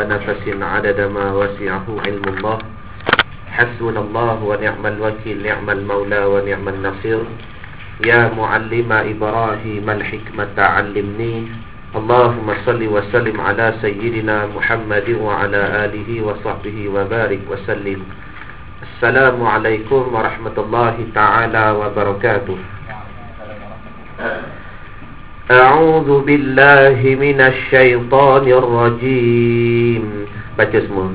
نفس عدد ما وسعه علم الله حسبنا الله ونعم الوكيل نعم المولى ونعم النصير يا معلم إبراهيم الحكمة علمني اللهم صل وسلم على سيدنا محمد وعلى آله وصحبه وبارك وسلم. السلام عليكم ورحمة الله تعالى وبركاته. أعوذ بالله من الشيطان الرجيم. Baca semua.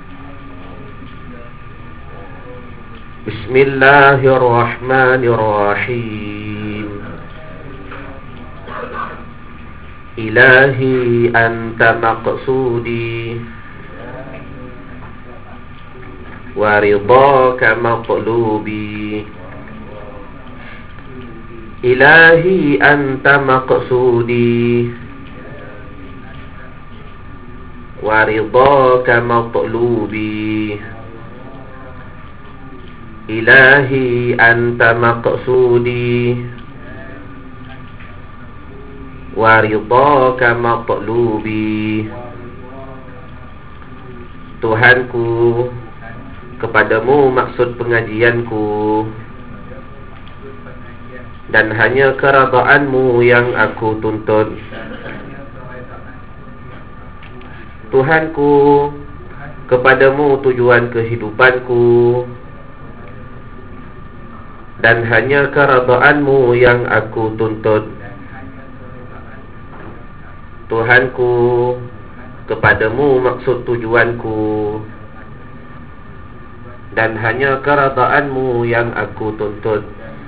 Bismillahirrahmanirrahim. Ilahi anta maqsudi wa ridhaka matlubi. Ilahi anta maqsudi wa ridhaka matlubi. Ilahi anta maqsudi wa ridhaka matlubi. Tuhanku, kepadamu maksud pengajianku dan hanya keredaanmu yang aku tuntut. Tuhanku, kepadamu tujuan kehidupanku dan hanya keredaanmu yang aku tuntut. Tuhanku, kepadamu maksud tujuanku dan hanya keredaanmu yang aku tuntut.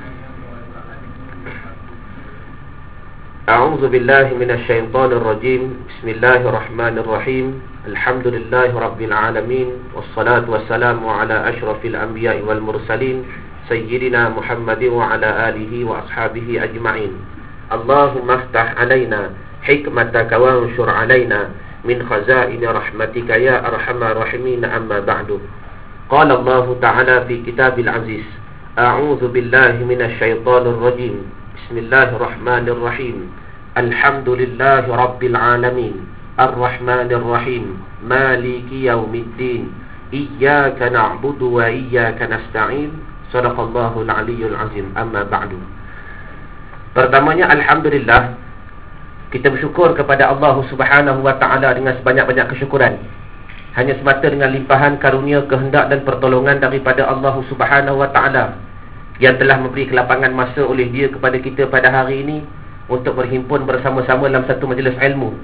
A'udzu billahi minasy syaithanir rajim. Bismillahirrahmanirrahim. Alhamdulillahi rabbil alamin wassalatu wassalamu ala asyrafil anbiya'i wal mursalin sayyidina Muhammadin wa ala alihi wa ashabihi ajma'in. Allahumma aftah alaina hikmataka wa anshur alaina min khazaini rahmatika ya arhamar rahimin. Amma ba'du. Qala Allah ta'ala fi kitabil aziz. A'udzu billahi minasy syaithanir rajim. Bismillahirrahmanirrahim. Alhamdulillahi rabbil alamin arrahmanir rahim maliki yaumiddin iyyaka na'budu wa iyyaka nasta'in. Shadaqallahul aliyyul azim. Amma ba'du. Pertamanya, alhamdulillah, kita bersyukur kepada Allah Subhanahu wa taala dengan sebanyak-banyak kesyukuran. Hanya semata dengan limpahan karunia, kehendak dan pertolongan daripada Allah Subhanahu wa taala yang telah memberi kelapangan masa oleh Dia kepada kita pada hari ini untuk berhimpun bersama-sama dalam satu majlis ilmu.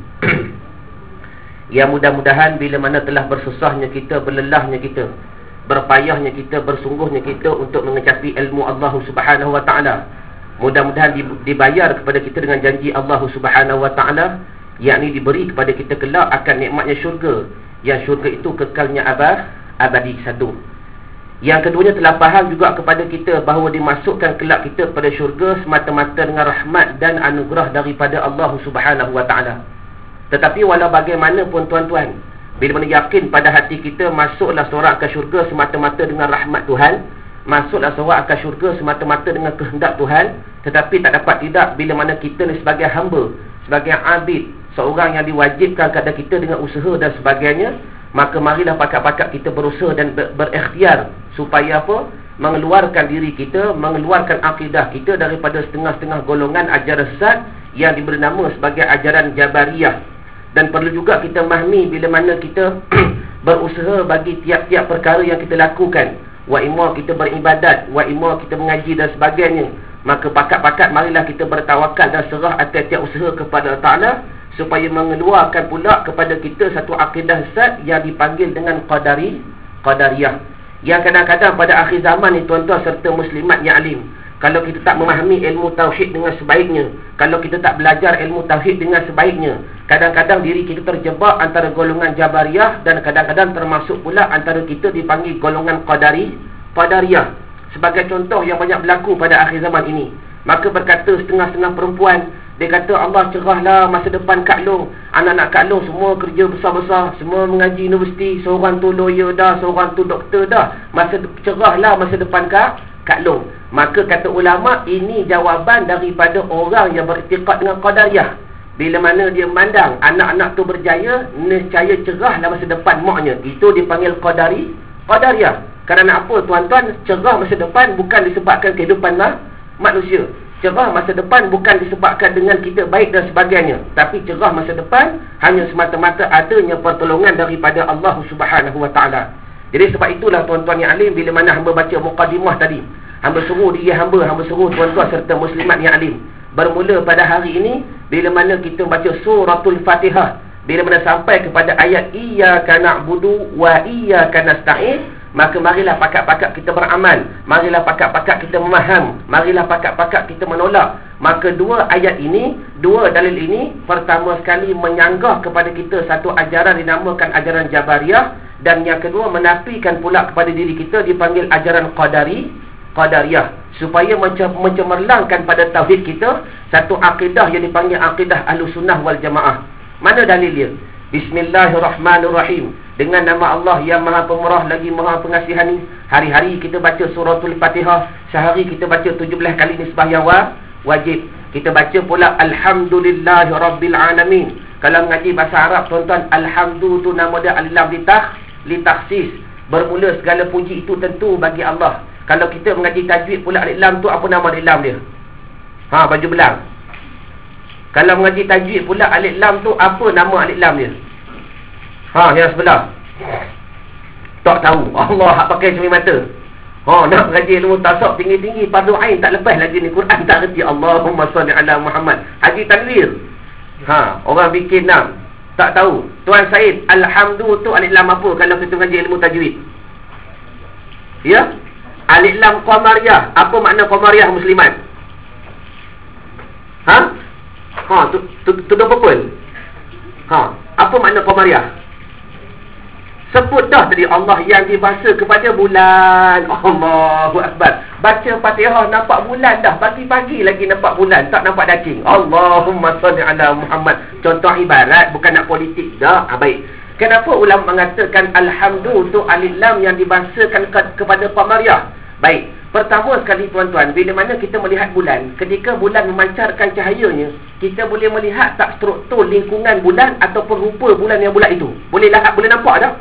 Yang mudah-mudahan bila mana telah bersusahnya kita, berlelahnya kita, berpayahnya kita, bersungguhnya kita untuk mengecapi ilmu Allah Subhanahu wa taala, mudah-mudahan dibayar kepada kita dengan janji Allah Subhanahu wa taala, yakni diberi kepada kita kelak akan nikmatnya syurga, yang syurga itu kekalnya abadi satu. Yang keduanya, telah faham juga kepada kita bahawa dimasukkan kelak kita pada syurga semata-mata dengan rahmat dan anugerah daripada Allah Subhanahu wa taala. Tetapi walau bagaimanapun tuan-tuan, bila mana yakin pada hati kita masuklah seorang ke syurga semata-mata dengan rahmat Tuhan, masuklah seorang ke syurga semata-mata dengan kehendak Tuhan, tetapi tak dapat tidak bila mana kita ni sebagai hamba, sebagai abid, seorang yang diwajibkan kepada kita dengan usaha dan sebagainya, maka marilah pakat-pakat kita berusaha dan berikhtiar supaya apa? Mengeluarkan diri kita, mengeluarkan akidah kita daripada setengah-setengah golongan ajaran sesat yang diberi nama sebagai ajaran Jabariyah. Dan perlu juga kita memahami bila mana kita berusaha bagi tiap-tiap perkara yang kita lakukan, wa imma kita beribadat, wa imma kita mengaji dan sebagainya, maka pakat-pakat marilah kita bertawakal dan serah atas tiap usaha kepada Allah Ta'ala supaya mengeluarkan pula kepada kita satu akidah sesat yang dipanggil dengan Qadariyah, yang kadang-kadang pada akhir zaman ni tuan-tuan serta muslimat yang alim, kalau kita tak memahami ilmu tauhid dengan sebaiknya, kalau kita tak belajar ilmu tauhid dengan sebaiknya, kadang-kadang diri kita terjebak antara golongan Jabariyah dan kadang-kadang termasuk pula antara kita dipanggil golongan Qadariyah. Sebagai contoh yang banyak berlaku pada akhir zaman ini, maka berkata setengah-setengah perempuan, dia kata Allah cerahlah masa depan Kak Long, anak-anak Kak Long semua kerja besar-besar, semua mengaji universiti, seorang tu lawyer dah, seorang tu doktor dah, cerahlah masa depan Kak Long. Maka kata ulama, ini jawapan daripada orang yang beriktikad dengan Qadariyah. Bila mana dia memandang anak-anak tu berjaya, nescaya cerahlah masa depan maknya. Itu dipanggil qadariyah. Kerana apa tuan-tuan? Cerah masa depan bukan disebabkan kehidupan manusia. Cerah masa depan bukan disebabkan dengan kita baik dan sebagainya, tapi cerah masa depan hanya semata-mata adanya pertolongan daripada Allah Subhanahu Wa Taala. Jadi sebab itulah tuan-tuan yang alim, bila mana hamba baca muqaddimah tadi, hamba seru diri hamba seru tuan-tuan serta muslimat yang alim, bermula pada hari ini bila mana kita baca suratul Fatihah, bila mana sampai kepada ayat iyyaka na'budu wa iyyaka nasta'in, maka marilah pakat-pakat kita beramal, marilah pakat-pakat kita memaham, marilah pakat-pakat kita menolak. Maka dua ayat ini, dua dalil ini, pertama sekali menyanggah kepada kita satu ajaran dinamakan ajaran Jabariyah, dan yang kedua menafikan pula kepada diri kita dipanggil ajaran Qadariyah, supaya mencemerlangkan pada tauhid kita satu akidah yang dipanggil akidah Ahlussunnah wal Jamaah. Mana dalil dia? Bismillahirrahmanirrahim. Dengan nama Allah yang Maha Pemurah lagi Maha Pengasihani. Hari-hari kita baca suratul Fatihah. Sehari kita baca 17 kali nisbah yang wajib. Kita baca pula Alhamdulillahi Rabbil Alamin. Kalau mengaji bahasa Arab tuan-tuan, Alhamdu tu nama dia alif lam litakhsis. Bermula segala puji itu tentu bagi Allah. Kalau kita mengaji tajwid pula alif lam tu apa nama alif lam dia? Baju belang. Kalau mengaji tajwid pula alif lam tu apa nama alif lam dia? Yang sebelah. Tak tahu. Allah hak pakai cermin mata. Nak mengaji ilmu tasawuf tinggi-tinggi, fardu ain tak lepas lagi ni, Quran tak reti. Allahumma salli ala Muhammad. Haji tanwir. Orang bikin nam. Tak tahu. Tuan Said, alhamdu tu alif lam apa kalau kita mengaji ilmu tajwid? Ya? Alif lam qamariyah. Apa makna qamariyah muslimat? Tu purple. Apa makna qamariyah? Sebut dah tadi Allah yang dibahasa kepada bulan. Allahu Akbar. Baca Fatihah nampak bulan dah. Pagi-pagi lagi nampak bulan, tak nampak cacing. Allahumma salli ala Muhammad. Contoh ibarat, bukan nak politik dah. Baik. Kenapa ulama mengatakan alhamdu tu alif lam yang dibahasakan kepada qamariyah? Baik. Pertama sekali tuan-tuan, bila mana kita melihat bulan, ketika bulan memancarkan cahayanya, kita boleh melihat tak struktur lingkungan bulan ataupun rupa bulan yang bulat itu. Boleh nampak tak?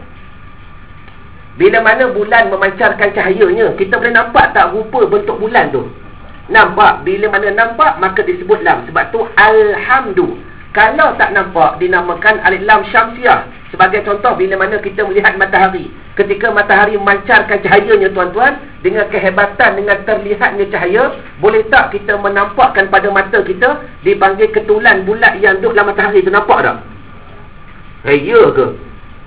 Bila mana bulan memancarkan cahayanya, kita boleh nampak tak rupa bentuk bulan tu? Nampak. Bila mana nampak, maka disebut lam. Sebab tu alhamdu. Kalau tak nampak, dinamakan alif lam syamsiah. Sebagai contoh, bila mana kita melihat matahari, ketika matahari memancarkan cahayanya tuan-tuan, dengan kehebatan, dengan terlihatnya cahaya, boleh tak kita menampakkan pada mata kita dipanggil ketulan bulat yang duduk dalam matahari tu? Nampak tak? Ya ke?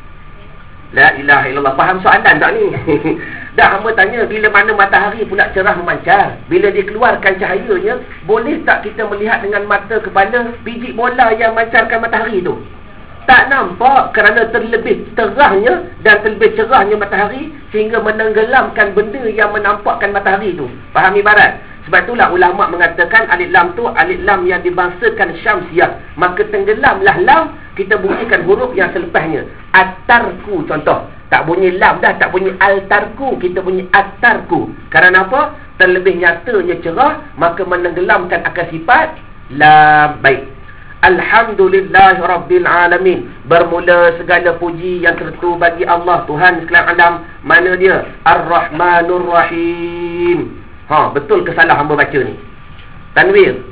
La ilaha illallah. Faham soalan tak ni? Dah hamba tanya, bila mana matahari pula cerah memancar, bila dikeluarkan cahayanya, boleh tak kita melihat dengan mata kepala biji bola yang memancarkan matahari tu? Tak nampak, kerana terlebih terahnya dan terlebih cerahnya matahari sehingga menenggelamkan benda yang menampakkan matahari tu. Faham ibarat? Sebab itulah ulama mengatakan alif lam tu alif lam yang dibangsakan syamsiah. Maka tenggelamlah lam, kita bunyikan huruf yang selepasnya. At-tarku contoh. Tak bunyi lam dah, tak bunyi al-tarku, kita bunyi at-tarku. Kerana apa? Terlebih nyatanya cerah, maka menenggelamkan akan sifat lam. Baik. Alhamdulillah Rabbil Alamin. Bermula segala puji yang tertentu bagi Allah, Tuhan sekalian alam. Mana dia? Ar-Rahmanur Rahim. Betul ke salah hamba baca ni? Tanwir.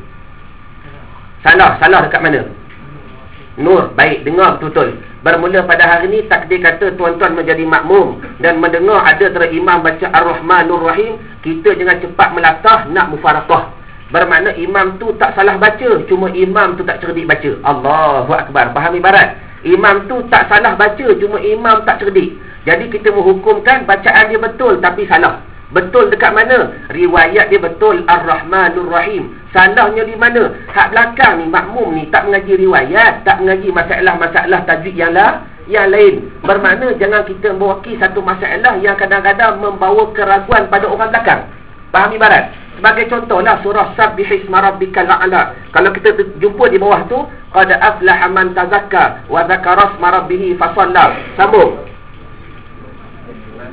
Salah dekat mana? Nur. Baik, dengar betul-betul. Bermula pada hari ni takdir kata tuan-tuan menjadi makmum dan mendengar ada imam baca Ar-Rahmanur Rahim, kita jangan cepat melatah nak mufarakah. Bermakna imam tu tak salah baca, cuma imam tu tak cerdik baca. Allahu Akbar. Faham ibarat? Imam tu tak salah baca, cuma imam tak cerdik. Jadi kita menghukumkan bacaan dia betul tapi salah. Betul dekat mana? Riwayat dia betul Ar-Rahmanur Rahim. Salahnya di mana? Hak belakang ni, makmum ni tak mengaji riwayat, tak mengaji masalah-masalah tajwid yang lain. Bermakna jangan kita mewakili satu masalah yang kadang-kadang membawa keraguan pada orang belakang. Faham ibarat? Sebagai contohlah surah Sabbihisma Rabbikal A'la. Kalau kita jumpa di bawah tu, qad aflaha man tazakka wa dzakara isma rabbih fa shalla. Sambung.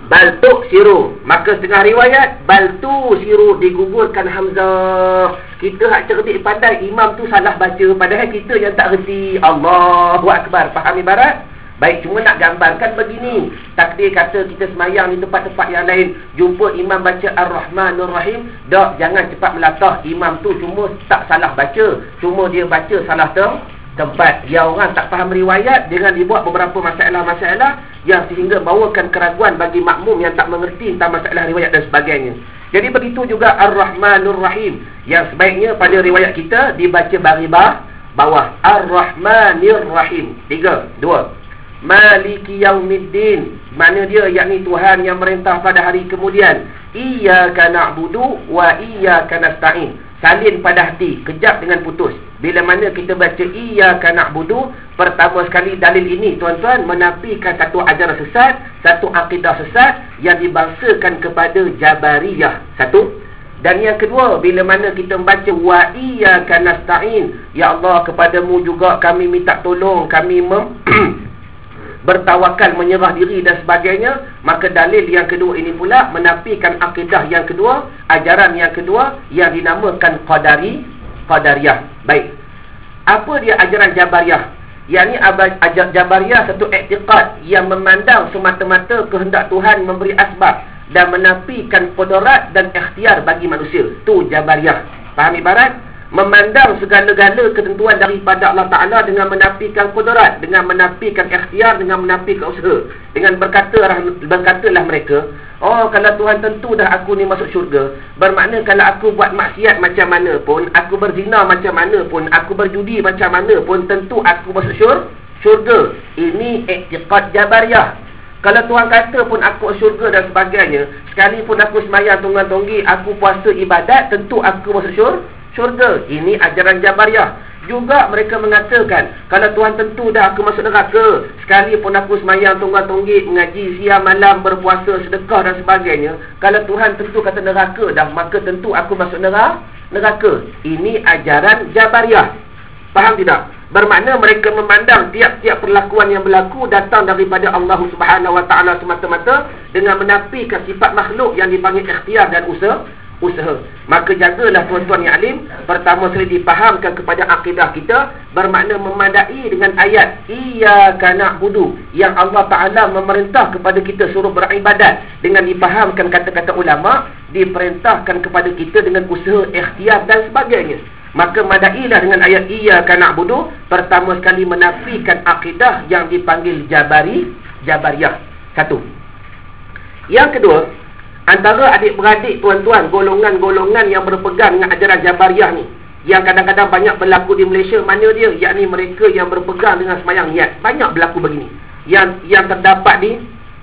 bal tuksiru. Maka setengah riwayat bal tuksiru, digugurkan hamzah. Kita hak cerdik pandai, imam tu salah baca, padahal kita yang tak reti. Allahu akbar. Faham ibarat? Baik, cuma nak gambarkan begini. Takdir kata kita semayang di tempat-tempat yang lain, jumpa imam baca Ar-Rahmanur Rahim, dak, jangan cepat melatah. Imam tu cuma tak salah baca, cuma dia baca salah tempat. Dia orang tak faham riwayat, dengan dibuat beberapa masalah-masalah yang sehingga bawakan keraguan bagi makmum yang tak mengerti tentang masalah riwayat dan sebagainya. Jadi begitu juga Ar-Rahmanur Rahim, yang sebaiknya pada riwayat kita dibaca baris bawah Ar-Rahmanir Rahim. 3, 2. Maliki Yaumiddin, mana dia, yakni Tuhan yang merintah pada hari kemudian. Iyyaka na'budu wa iyyaka nasta'in. Salin pada hati, kejap dengan putus. Bila mana kita baca Iyyaka na'budu, pertama sekali dalil ini tuan-tuan menafikan satu ajaran sesat, satu akidah sesat yang dibangsakan kepada Jabariyah. Satu. Dan yang kedua, bila mana kita membaca wa iyyaka nasta'in, ya Allah, kepadamu juga kami minta tolong, kami bertawakal, menyerah diri dan sebagainya, maka dalil yang kedua ini pula menafikan akidah yang kedua, ajaran yang kedua yang dinamakan Qadariyah. Baik, apa dia ajaran Jabariyah? Yakni Jabariyah satu i'tiqad yang memandang semata-mata kehendak Tuhan memberi asbab dan menafikan qudrat dan ikhtiar bagi manusia. Tu Jabariyah. Faham ibarat? Memandang segala-gala ketentuan daripada Allah Ta'ala dengan menafikan qudrat, dengan menafikan ikhtiar, dengan menafikan usaha. Dengan berkatalah mereka, oh, kalau Tuhan tentu dah aku ni masuk syurga, bermakna kalau aku buat maksiat macam mana pun, aku berzina macam mana pun, aku berjudi macam mana pun, tentu aku masuk syurga. Ini i'tiqad Jabariyah. Kalau Tuhan kata pun aku syurga dan sebagainya, sekalipun aku semayang tonggang-tonggi, aku puasa ibadat, tentu aku masuk syurga. Ini ajaran Jabariyah. Juga mereka mengatakan, kalau Tuhan tentu dah aku masuk neraka, sekalipun aku semayang tonggang-tonggik, mengaji siang malam, berpuasa, sedekah dan sebagainya, kalau Tuhan tentu kata neraka dah, maka tentu aku masuk neraka. Ini ajaran Jabariyah. Faham tidak? Bermakna mereka memandang tiap-tiap perlakuan yang berlaku datang daripada Allah Subhanahu Wa Taala semata-mata, dengan menafikan sifat makhluk yang dipanggil ikhtiar dan usaha. Maka jagalah tuan-tuan yang alim, pertama sekali dipahamkan kepada akidah kita, bermakna memadai dengan ayat Iyyaka na'budu, yang Allah Ta'ala memerintah kepada kita suruh beribadat. Dengan dipahamkan kata-kata ulama, diperintahkan kepada kita dengan usaha, ikhtiar dan sebagainya. Maka madailah dengan ayat Iyyaka na'budu, pertama sekali menafikan akidah yang dipanggil Jabariyah. Satu. Yang kedua, antara adik-beradik tuan-tuan, golongan-golongan yang berpegang dengan ajaran Jabariyah ni, yang kadang-kadang banyak berlaku di Malaysia, mana dia? Yakni mereka yang berpegang dengan semayang niat. Banyak berlaku begini. Yang terdapat di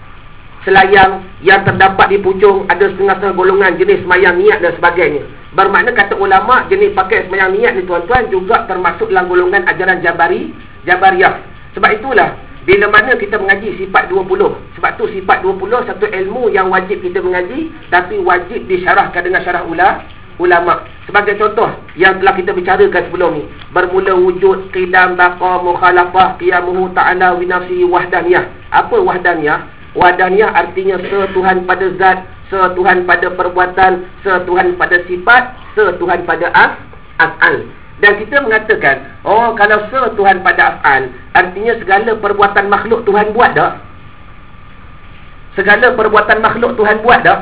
Selayang, yang terdapat di Puchong, ada setengah-setengah golongan jenis semayang niat dan sebagainya. Bermakna kata ulama, jenis pakai semayang niat ni tuan-tuan juga termasuk dalam golongan ajaran Jabariyah. Sebab itulah, bila mana kita mengaji sifat 20, sebab tu sifat 20 satu ilmu yang wajib kita mengaji, tapi wajib disyarahkan dengan syarah ulama. Sebagai contoh yang telah kita bicarakan sebelum ni, bermula wujud, qidam, baqa, mukhalafah, qiyamuhu ta'ala wa nafsi, wahdaniyah. Apa wahdaniyah? Wahdaniyah artinya setuhan pada zat, setuhan pada perbuatan, setuhan pada sifat, setuhan pada af'al. Dan kita mengatakan, oh, kalau setuhan pada af'al, artinya segala perbuatan makhluk Tuhan buat tak? Segala perbuatan makhluk Tuhan buat tak?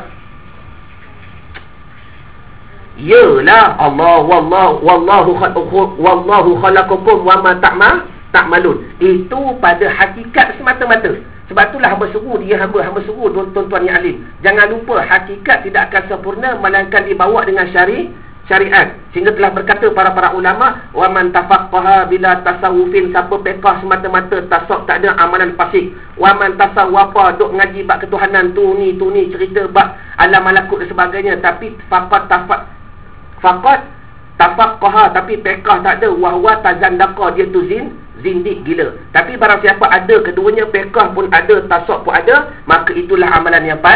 Yalah, Allah wallahu khalaqakum wa ma ta'malun. Itu pada hakikat semata-mata. Sebab itulah hamba seru dia, hamba seru tuan-tuan yang alim, jangan lupa hakikat tidak akan sempurna melainkan dibawa dengan syariat. Sehingga telah berkata para ulama, wa man tafaqqaha bila tasawufin, siapa fiqh semata-mata tasawuf, tak ada amalan fasik. Wa man tasawwafa, duk ngaji bab ketuhanan tu ni cerita bab alam malakut dan sebagainya, tapi faqat tafaqqaha, tapi fiqh tak ada, wa huwa tazandaqa, dia tu zindik gila. Tapi barang siapa ada keduanya, fiqh pun ada, tasawuf pun ada, maka itulah amalan yang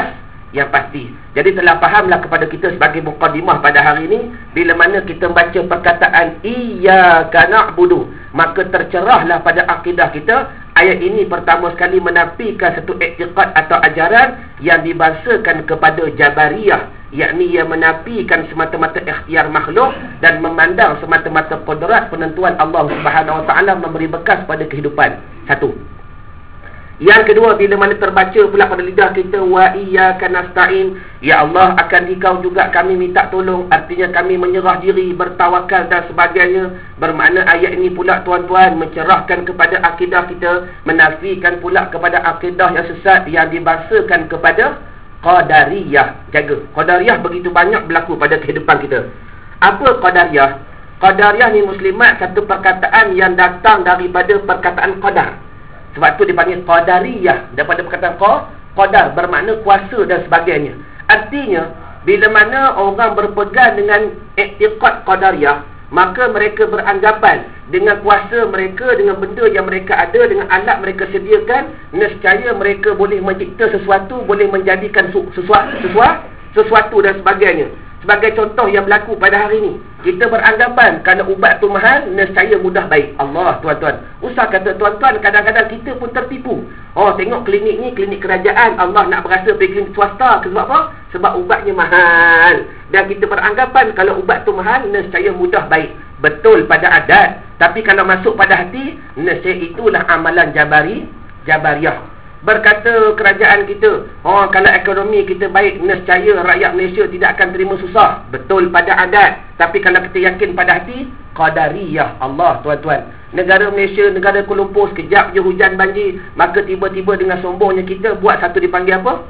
yang pasti. Jadi telah fahamlah kepada kita sebagai mukadimah pada hari ini, bila mana kita baca perkataan iyyaka na'budu, maka tercerahlah pada akidah kita. Ayat ini pertama sekali menafikan satu i'tiqad atau ajaran yang dibahasakan kepada Jabariyah, yakni yang menafikan semata-mata ikhtiar makhluk dan memandang semata-mata qudrat penentuan Allah Subhanahu Wa Taala memberi bekas pada kehidupan. Satu. Yang kedua, bila mana terbaca pula pada lidah kita wa iyyaka nasta'in, ya Allah, akan Engkau juga kami minta tolong, artinya kami menyerah diri, bertawakal dan sebagainya. Bermakna ayat ini pula tuan-tuan mencerahkan kepada akidah kita, menafikan pula kepada akidah yang sesat yang dibahasakan kepada Qadariyah. Jaga, Qadariyah begitu banyak berlaku pada kehidupan kita. Apa Qadariyah? Qadariyah ni muslimat, satu perkataan yang datang daripada perkataan qadar. Sebab tu dipanggil Qadariyah, daripada perkataan qadar, bermakna kuasa dan sebagainya. Artinya, bila mana orang berpegang dengan i'tiqad Qadariyah, maka mereka beranggapan dengan kuasa mereka, dengan benda yang mereka ada, dengan alat mereka sediakan, nescaya mereka boleh mencipta sesuatu, boleh menjadikan sesuatu dan sebagainya. Sebagai contoh yang berlaku pada hari ini, kita beranggapan kalau ubat tu mahal, nescaya mudah baik. Allah, tuan-tuan. Usah kata tuan-tuan, kadang-kadang kita pun tertipu. Oh, tengok klinik ni, klinik kerajaan. Allah nak berasa pergi klinik swasta. Sebab apa? Sebab ubatnya mahal. Dan kita beranggapan kalau ubat tu mahal, nescaya mudah baik. Betul pada adat. Tapi kalau masuk pada hati, nescaya itulah amalan Jabariyah. Berkata kerajaan kita, oh, kalau ekonomi kita baik, nescaya rakyat Malaysia tidak akan terima susah. Betul pada adat. Tapi kalau kita yakin pada hati, Qadariyah. Allah, tuan-tuan. Negara Malaysia, negara Kuala Lumpur, sekejap je hujan banjir, maka tiba-tiba dengan sombongnya kita buat satu dipanggil apa?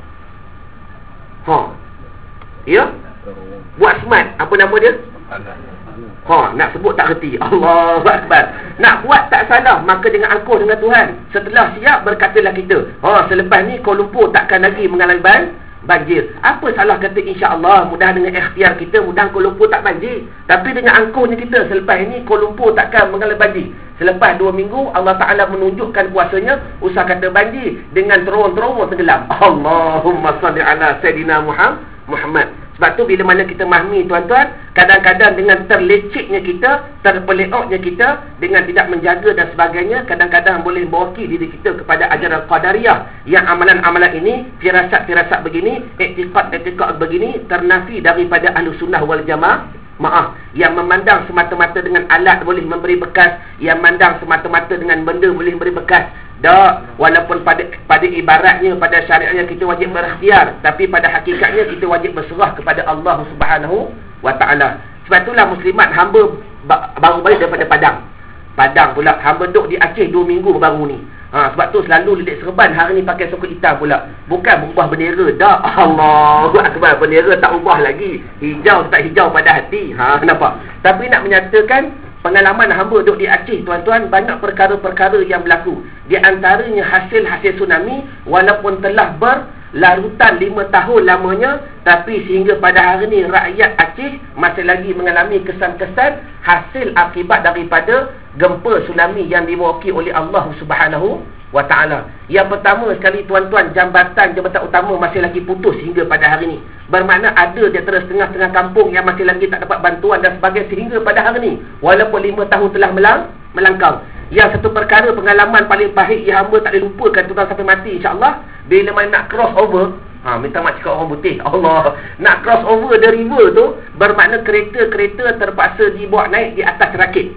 Ya? Buat smart. Apa nama dia? Nak sebut tak reti. Allahu Akbar. Nak buat tak salah, maka dengan angkuh dengan Tuhan. Setelah siap, berkatalah kita, selepas ni Kuala Lumpur takkan lagi mengalami banjir. Apa salah kata insya-Allah, mudah dengan ikhtiar kita, mudah Kuala Lumpur tak banjir. Tapi dengan angkuhnya kita, selepas ini Kuala Lumpur takkan mengalami banjir. Selepas 2 minggu, Allah Ta'ala menunjukkan kuasanya, usah kata banjir, dengan terowong-terowong tenggelam. Allahumma salli ala Sayyidina Muhammad. Sebab tu bila mana kita memahami, tuan-tuan, kadang-kadang dengan terlecehnya kita, terpeleoknya kita, dengan tidak menjaga dan sebagainya, kadang-kadang boleh mewakili diri kita kepada ajaran Qadariyah. Yang amalan-amalan ini, firasat-firasat begini, i'tiqad begini, ternafi daripada Ahlus Sunnah wal Jamaah. Yang memandang semata-mata dengan alat boleh memberi bekas, yang memandang semata-mata dengan benda boleh memberi bekas. Tak, walaupun pada ibaratnya, pada syariatnya kita wajib berikhtiar, tapi pada hakikatnya kita wajib berserah kepada Allah Subhanahu Wa Taala. Sebab itulah muslimat hamba baru balik daripada Padang pula. Hamba duduk di Aceh 2 minggu baru ni. Sebab tu selalu lilit serban, hari ni pakai sokot hitam pula. Bukan berubah bendera, dah. Allahu Akbar, bendera tak ubah lagi. Hijau tak hijau pada hati. Nampak? Tapi nak menyatakan pengalaman hamba duduk di Aceh, tuan-tuan, banyak perkara-perkara yang berlaku. Di antaranya hasil-hasil tsunami, walaupun telah berlarutan 5 tahun lamanya, tapi sehingga pada hari ini rakyat Aceh masih lagi mengalami kesan-kesan hasil akibat daripada gempa tsunami yang diwakili oleh Allah Subhanahu Wa Ta'ala. Yang pertama sekali, tuan-tuan, jambatan utama masih lagi putus hingga pada hari ini. Bermakna ada di antara setengah-setengah kampung yang masih lagi tak dapat bantuan dan sebagainya sehingga pada hari ini, walaupun 5 tahun telah melangkau. Yang satu perkara pengalaman paling pahit yang hamba tak boleh lupakan, tuan-tuan, sampai mati insya-Allah, bila mana nak cross over, minta mak cakap orang putih, Allah, nak cross over the river tu, bermakna kereta-kereta terpaksa dibawa naik di atas rakit.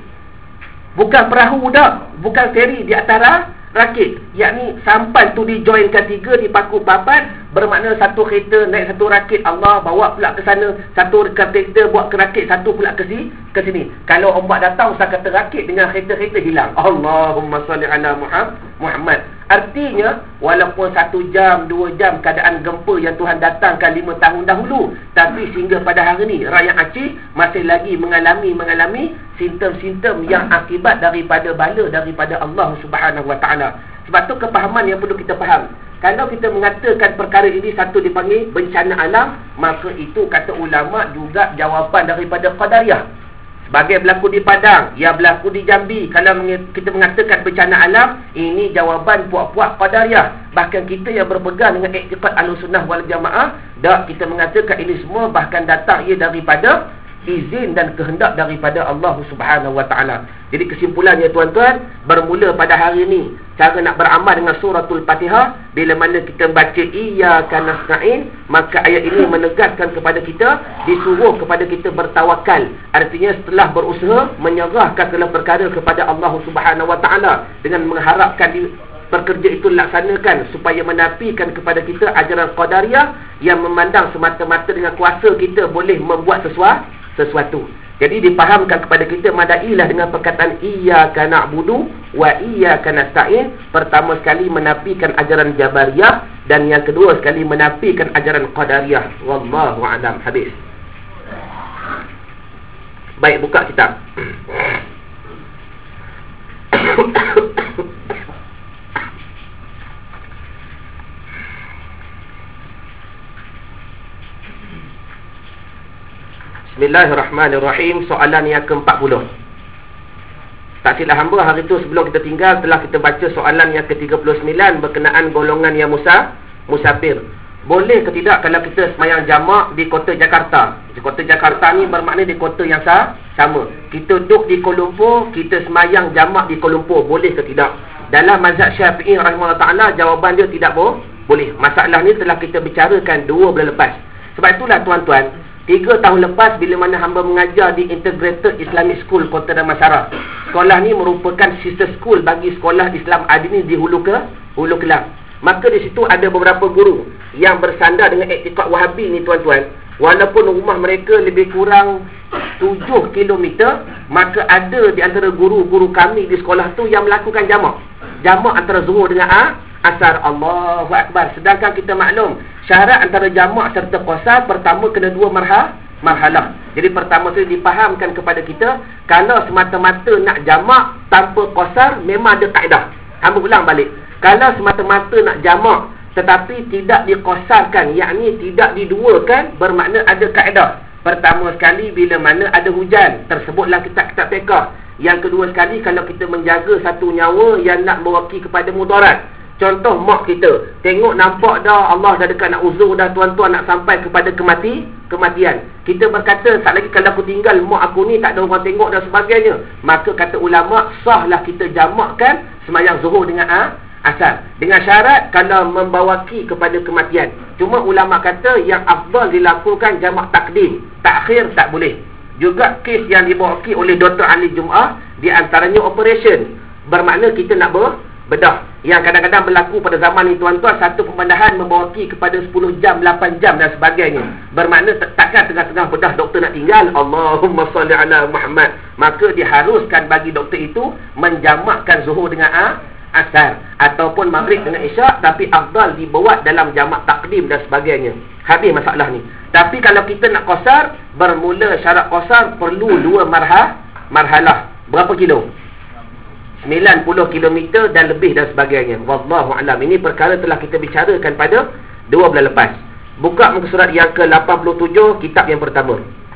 Bukan perahu dah, bukan feri, di atas rakit. Yakni sampan tu dijoinkan 3, dipaku papan, bermakna satu kereta naik satu rakit, Allah bawa pula ke sana, satu kereta buat ke rakit, satu pula ke sini. Kalau ombak datang, usah kata rakit dengan kereta-kereta hilang. Allahumma salli ala Muhammad. Artinya, walaupun 1 jam, 2 jam keadaan gempa yang Tuhan datangkan 5 tahun dahulu, tapi sehingga pada hari ini rakyat Aceh masih lagi mengalami simptom-simptom yang akibat daripada bala daripada Allah Subhanahu Wa Ta'ala. Sebab tu kepahaman yang perlu kita faham. Kalau kita mengatakan perkara ini satu dipanggil bencana alam, maka itu kata ulama juga jawapan daripada Qadariyah. Bagai berlaku di Padang, ia berlaku di Jambi. Kalau kita mengatakan bencana alam, ini jawapan puak-puak Qadariyah. Bahkan kita yang berpegang dengan iktiqad Ahlussunnah wal Jamaah, kita mengatakan ini semua bahkan datang ia daripada izin dan kehendak daripada Allah Subhanahu wa taala. Jadi kesimpulannya tuan-tuan, bermula pada hari ini cara nak beramal dengan suratul Fatihah, bila mana kita baca iyyaka nasta'in, maka ayat ini menegaskan kepada kita, disuruh kepada kita bertawakal. Artinya setelah berusaha menyerahkan segala perkara kepada Allah Subhanahu wa taala dengan mengharapkan pekerja itu dilaksanakan supaya menafikan kepada kita ajaran Qadariyah yang memandang semata-mata dengan kuasa kita boleh membuat sesuatu. Jadi dipahamkan kepada kita, madailah dengan perkataan iyyaka na'budu wa iyyaka nasta'in. Pertama sekali menafikan ajaran Jabariyah, dan yang kedua sekali menafikan ajaran Qadariyah. Wallahu a'lam. Habis. Baik, buka kitab. Bismillahirrahmanirrahim. Soalan yang ke-40. Tak silap hamba, hari itu sebelum kita tinggal telah kita baca soalan yang ke-39 berkenaan golongan yang musafir. Boleh ke tidak kalau kita semayang jamak di kota Jakarta? Di kota Jakarta ni bermakna di kota yang sama. Kita duduk di Kuala Lumpur, kita semayang jamak di Kuala Lumpur, boleh ke tidak? Dalam mazhab Syafi'i rahimahullah ta'ala, jawapan dia tidak boleh. Masalah ni telah kita bicarakan 2 bulan lepas. Sebab itulah tuan-tuan, 3 tahun lepas bila mana hamba mengajar di Integrated Islamic School Kota Damansara. Sekolah ni merupakan sister school bagi sekolah Islam Adini di Hulu Kelang. Maka di situ ada beberapa guru yang bersandar dengan iktiqad Wahabi ni tuan-tuan. Walaupun rumah mereka lebih kurang 7 km, maka ada di antara guru-guru kami di sekolah tu yang melakukan jamak antara zuhur dengan asar. Allahu Akbar. Sedangkan kita maklum, syarat antara jamak serta qasar, pertama kena 2 marhalah. Jadi pertama sekali dipahamkan kepada kita, kalau semata-mata nak jamak tanpa qasar, memang ada kaedah. Hamba ulang balik. Kalau semata-mata nak jamak tetapi tidak diqasarkan, yakni tidak diduakan, bermakna ada kaedah. Pertama sekali, bila mana ada hujan, tersebutlah kitab-kitab fiqh. Yang kedua sekali, kalau kita menjaga satu nyawa yang nak mewakili kepada mudarat. Contoh mak kita, tengok nampak dah Allah dah dekat nak uzur dah tuan-tuan, nak sampai kepada kematian. Kita berkata, sat lagi kalau aku tinggal mak aku ni tak ada orang tengok dan sebagainya, maka kata ulama, sahlah kita jamakkan semayang zuhur dengan asar, dengan syarat kalau membawaki kepada kematian. Cuma ulama kata yang afdal dilakukan jamak takdim, takhir tak boleh. Juga kes yang dibawaki oleh Dr. Ali Jum'ah, di antaranya operation, bermakna kita nak bedah, yang kadang-kadang berlaku pada zaman ni tuan-tuan, satu pembedahan membawaki kepada 10 jam, 8 jam dan sebagainya. Bermakna takkan tengah-tengah bedah doktor nak tinggal, Allahumma salli ala Muhammad, maka diharuskan bagi doktor itu menjamakkan zuhur dengan asar ataupun maghrib dengan isyak, tapi afdal dibuat dalam jamak takdim dan sebagainya. Habis masalah ni. Tapi kalau kita nak qasar, bermula syarat qasar perlu 2 marhalah. Berapa kilo? 90 km dan lebih dan sebagainya. Wallahu a'lam. Ini perkara telah kita bicarakan pada 2 bulan lepas. Buka muka surat yang ke-87, kitab yang pertama.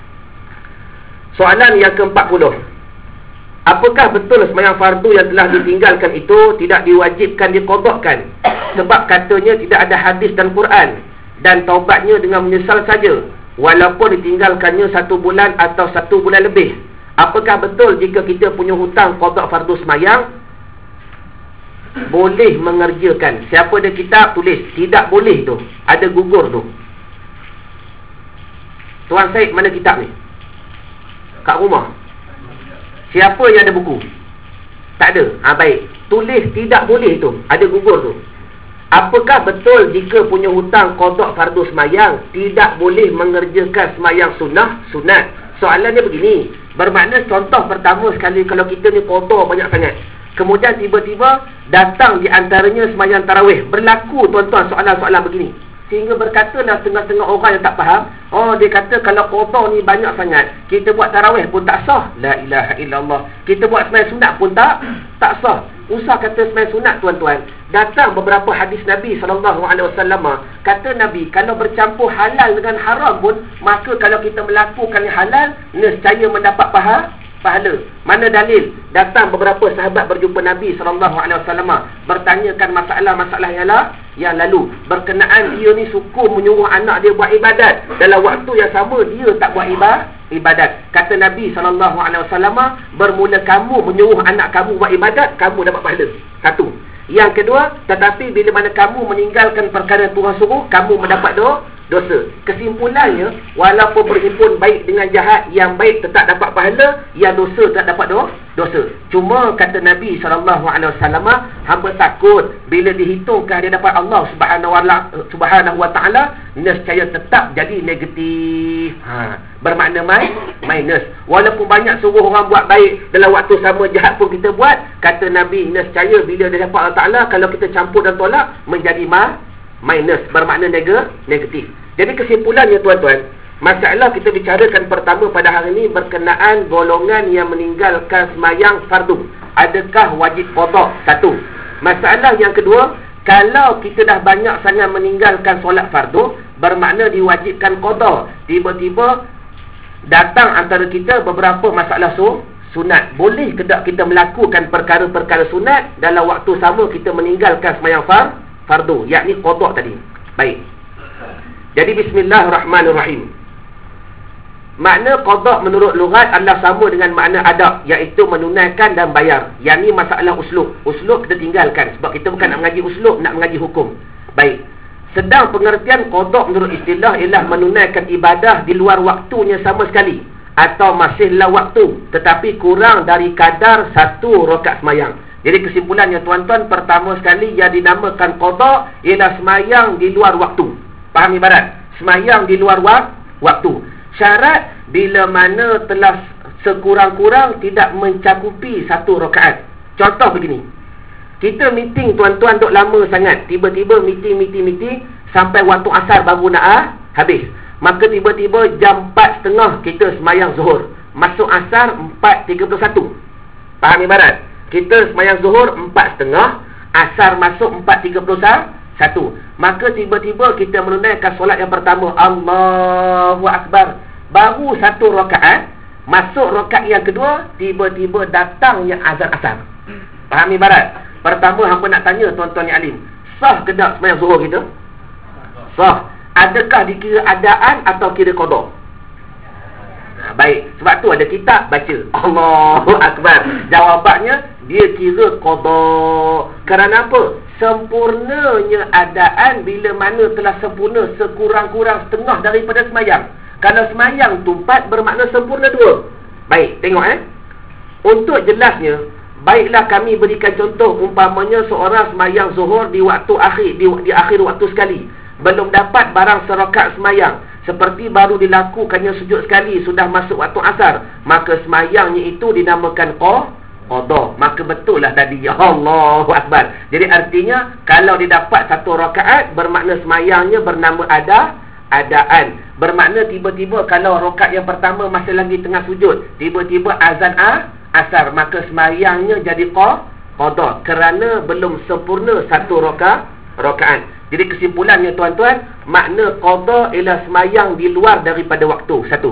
Soalan yang ke-40. Apakah betul sembahyang fardu yang telah ditinggalkan itu tidak diwajibkan diqadakkan? Sebab katanya tidak ada hadis dan Quran, dan taubatnya dengan menyesal saja, walaupun ditinggalkannya 1 bulan atau 1 bulan lebih. Apakah betul jika kita punya hutang qadak fardu sembahyang boleh mengerjakan? Siapa ada kitab tulis, tidak boleh tu, ada gugur tu. Tuan Syed, mana kitab ni? Kat rumah. Siapa yang ada buku? Tak ada. Baik. Tulis tidak boleh tu, ada gugur tu. Apakah betul jika punya hutang qadak fardu sembahyang tidak boleh mengerjakan sembahyang sunat? Soalannya begini, bermakna contoh pertama sekali, kalau kita ni qada banyak sangat, kemudian tiba-tiba datang di antaranya sembahyang tarawih. Berlaku tuan-tuan soalan-soalan begini, sehingga berkatalah setengah-setengah orang yang tak faham, dia kata kalau qada ni banyak sangat, kita buat tarawih pun tak sah. La ilaha illallah. Kita buat sembahyang sunat pun tak sah. Usah kata sembahyang sunat tuan-tuan. Datang beberapa hadis Nabi SAW, kata Nabi, kalau bercampur halal dengan haram pun, maka kalau kita melakukan yang halal, nescaya mendapat pahala. Mana dalil? Datang beberapa sahabat berjumpa Nabi SAW, bertanyakan masalah-masalah yang lalu. Berkenaan dia ni suka menyuruh anak dia buat ibadat, dalam waktu yang sama dia tak buat ibadat. Kata Nabi SAW, bermula kamu menyuruh anak kamu buat ibadat, kamu dapat pahala. Satu. Yang kedua, tetapi bila mana kamu meninggalkan perkara Tuhan suruh, kamu mendapat dosa. Kesimpulannya, walaupun berhimpun baik dengan jahat, yang baik tetap dapat pahala, yang dosa tak dapat dosa. Cuma kata Nabi SAW, hamba takut bila dihitungkan dia dapat Allah Subhanahu Wa Taala, nescaya tetap jadi negatif. Bermakna minus. Walaupun banyak suruh orang buat baik, dalam waktu sama jahat pun kita buat, kata Nabi, nescaya bila dia dapat Allah Taala, kalau kita campur dan tolak, menjadi minus, bermakna negatif. Jadi kesimpulannya tuan-tuan, masalah kita bicarakan pertama pada hari ini berkenaan golongan yang meninggalkan semayang fardu. Adakah wajib qada? Satu. Masalah yang kedua, kalau kita dah banyak sangat meninggalkan solat fardu, bermakna diwajibkan qada. Tiba-tiba datang antara kita beberapa masalah sunat. Boleh ke tak kita melakukan perkara-perkara sunat dalam waktu sama kita meninggalkan semayang fardu, yakni qada tadi. Baik. Jadi bismillahirrahmanirrahim. Makna qada menurut lughat adalah sama dengan makna adab, iaitu menunaikan dan bayar. Yang ni masalah uslub. Uslub kita tinggalkan sebab kita bukan nak mengaji uslub, nak mengaji hukum. Baik. Sedang pengertian qada menurut istilah ialah menunaikan ibadah di luar waktunya sama sekali, atau masihlah waktu tetapi kurang dari kadar 1 rakaat semayang. Jadi kesimpulannya tuan-tuan, pertama sekali yang dinamakan qada ialah semayang di luar waktu. Faham ibarat? Semayang di luar waktu. Syarat bila mana telah sekurang-kurang tidak mencakupi 1 rakaat. Contoh begini. Kita meeting tuan-tuan duk lama sangat. Tiba-tiba meeting sampai waktu asar baru nak habis. Maka tiba-tiba jam 4.30 kita semayang zuhur. Masuk asar 4.31. Faham ibarat? Kita semayang zuhur 4.30, asar masuk 4.31. Maka tiba-tiba kita menunaikan solat yang pertama, Allahu Akbar, baru 1 rakaat. Masuk rakaat yang kedua, tiba-tiba datangnya azan asar. Faham ibarat? Pertama hangpa nak tanya tuan-tuan yang alim, sah ke tak semayang zuhur kita? Sah. Adakah dikira adaan atau kira qada? Baik, sebab tu ada kitab baca Allahu Akbar. Jawabannya dia kira qada. Kerana apa? Sempurnanya adaan bila mana telah sempurna sekurang-kurang setengah daripada semayang. Kalau semayang tu 4 bermakna sempurna 2. Baik, tengok Untuk jelasnya, baiklah kami berikan contoh. Umpamanya seorang semayang zuhur di waktu akhir, di akhir waktu sekali, belum dapat barang serakaat semayang, seperti baru dilakukannya sujud sekali, sudah masuk waktu asar, maka semayangnya itu dinamakan qada. Maka betul lah tadi, ya Allahu Akbar. Jadi artinya kalau dia dapat 1 rakaat, bermakna semayangnya bernama adaan. Bermakna tiba-tiba kalau rakaat yang pertama masih lagi tengah sujud, tiba-tiba azan asar, maka semayangnya jadi qada, kerana belum sempurna 1 rakaat. Jadi kesimpulannya tuan-tuan, makna qada ialah semayang di luar daripada waktu. 1.